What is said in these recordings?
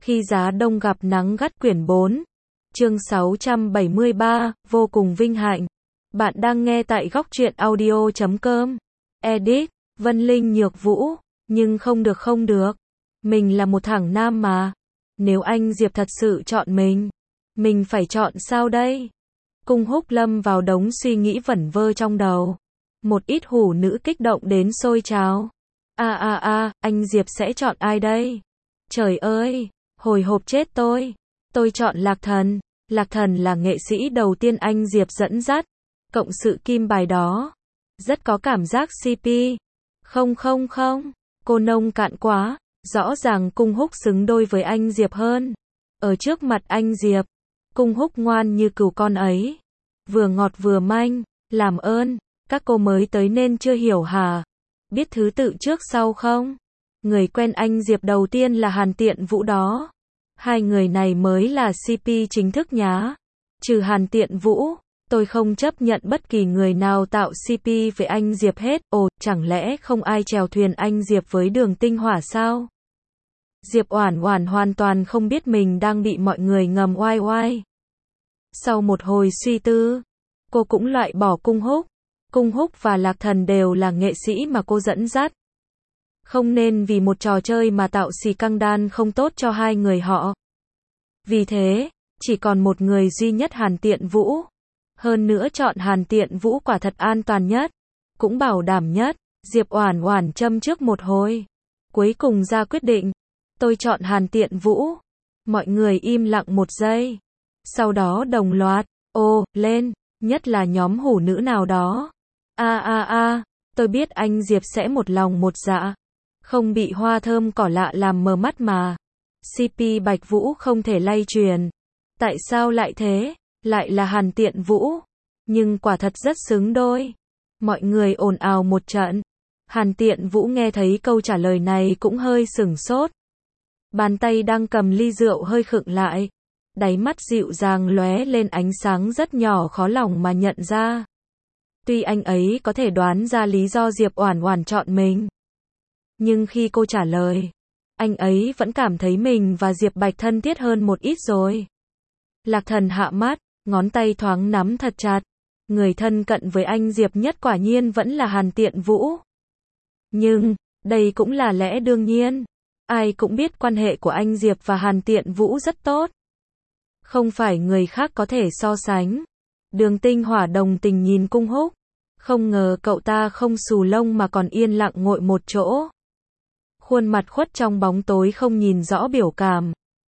Khi giá đông gặp nắng gắt quyển 4. Chương 673, vô cùng vinh hạnh. Bạn đang nghe tại góc truyện audio.com. Edit, Vân Linh Nhược Vũ. Nhưng không được. Mình là một thằng nam mà. Nếu anh Diệp thật sự chọn mình phải chọn sao đây? Cung Húc lâm vào đống suy nghĩ vẩn vơ trong đầu. Một ít hủ nữ kích động đến sôi trào. Anh Diệp sẽ chọn ai đây? Trời ơi, hồi hộp chết tôi. Tôi chọn Lạc Thần. Lạc Thần là nghệ sĩ đầu tiên anh Diệp dẫn dắt. Cộng sự kim bài đó. Rất có cảm giác CP. Không. Cô nông cạn quá. Rõ ràng Cung Húc xứng đôi với anh Diệp hơn. Ở trước mặt anh Diệp, Cung Húc ngoan như cừu con ấy. Vừa ngọt vừa manh. Làm ơn, các cô mới tới nên chưa hiểu hả? Biết thứ tự trước sau không? Người quen anh Diệp đầu tiên là Hàn Tiện Vũ đó. Hai người này mới là CP chính thức nhá. Trừ Hàn Tiện Vũ, tôi không chấp nhận bất kỳ người nào tạo CP với anh Diệp hết. Ồ, chẳng lẽ không ai chèo thuyền anh Diệp với Đường Tinh Hỏa sao? Diệp Oản Oản hoàn toàn không biết mình đang bị mọi người ngầm oai oai. Sau một hồi suy tư, cô cũng loại bỏ Cung Húc. Cung Húc và Lạc Thần đều là nghệ sĩ mà cô dẫn dắt. Không nên vì một trò chơi mà tạo xì căng đan không tốt cho hai người họ. Vì thế, chỉ còn một người duy nhất Hàn Tiện Vũ. Hơn nữa chọn Hàn Tiện Vũ quả thật an toàn nhất, cũng bảo đảm nhất. Diệp Oản Oản châm trước một hồi, cuối cùng ra quyết định. Tôi chọn Hàn Tiện Vũ. Mọi người im lặng một giây. Sau đó đồng loạt, lên, nhất là nhóm hủ nữ nào đó. Tôi biết anh Diệp sẽ một lòng một dạ. Không bị hoa thơm cỏ lạ làm mờ mắt mà. CP Bạch Vũ không thể lay truyền. Tại sao lại thế? Lại là Hàn Tiện Vũ. Nhưng quả thật rất xứng đôi. Mọi người ồn ào một trận. Hàn Tiện Vũ nghe thấy câu trả lời này cũng hơi sửng sốt. Bàn tay đang cầm ly rượu hơi khựng lại. Đáy mắt dịu dàng lóe lên ánh sáng rất nhỏ khó lòng mà nhận ra. Tuy anh ấy có thể đoán ra lý do Diệp Oản Oản chọn mình, nhưng khi cô trả lời, anh ấy vẫn cảm thấy mình và Diệp Bạch thân thiết hơn một ít rồi. Lạc Thần hạ mắt, ngón tay thoáng nắm thật chặt. Người thân cận với anh Diệp nhất quả nhiên vẫn là Hàn Tiện Vũ. Nhưng, đây cũng là lẽ đương nhiên. Ai cũng biết quan hệ của anh Diệp và Hàn Tiện Vũ rất tốt. Không phải người khác có thể so sánh. Đường Tinh Hỏa đồng tình nhìn Cung Húc. Không ngờ cậu ta không xù lông mà còn yên lặng ngồi một chỗ. Khuôn mặt khuất trong bóng tối không nhìn rõ biểu cảm.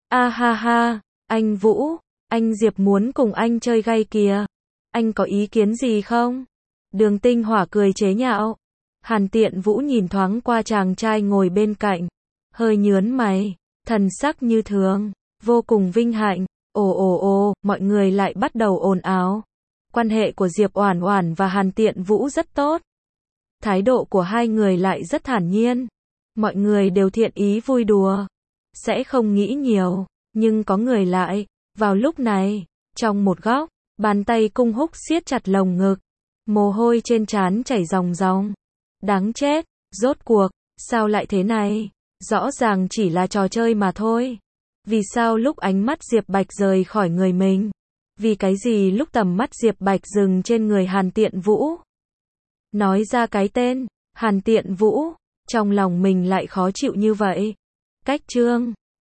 Anh Vũ, anh Diệp muốn cùng anh chơi gay kìa. Anh có ý kiến gì không? Đường Tinh Hỏa cười chế nhạo. Hàn Tiện Vũ nhìn thoáng qua chàng trai ngồi bên cạnh. Hơi nhớn mày, thần sắc như thường, vô cùng vinh hạnh. Mọi người lại bắt đầu ồn ào. Quan hệ của Diệp Oản Oản và Hàn Tiện Vũ rất tốt. Thái độ của hai người lại rất thản nhiên. Mọi người đều thiện ý vui đùa. Sẽ không nghĩ nhiều, nhưng có người lại. Vào lúc này, trong một góc, bàn tay Cung Húc siết chặt lồng ngực. Mồ hôi trên trán chảy ròng ròng. Đáng chết, rốt cuộc, sao lại thế này? Rõ ràng chỉ là trò chơi mà thôi. Vì sao lúc ánh mắt Diệp Bạch rời khỏi người mình? Vì cái gì lúc tầm mắt Diệp Bạch dừng trên người Hàn Tiện Vũ? Nói ra cái tên, Hàn Tiện Vũ, trong lòng mình lại khó chịu như vậy. Cách chương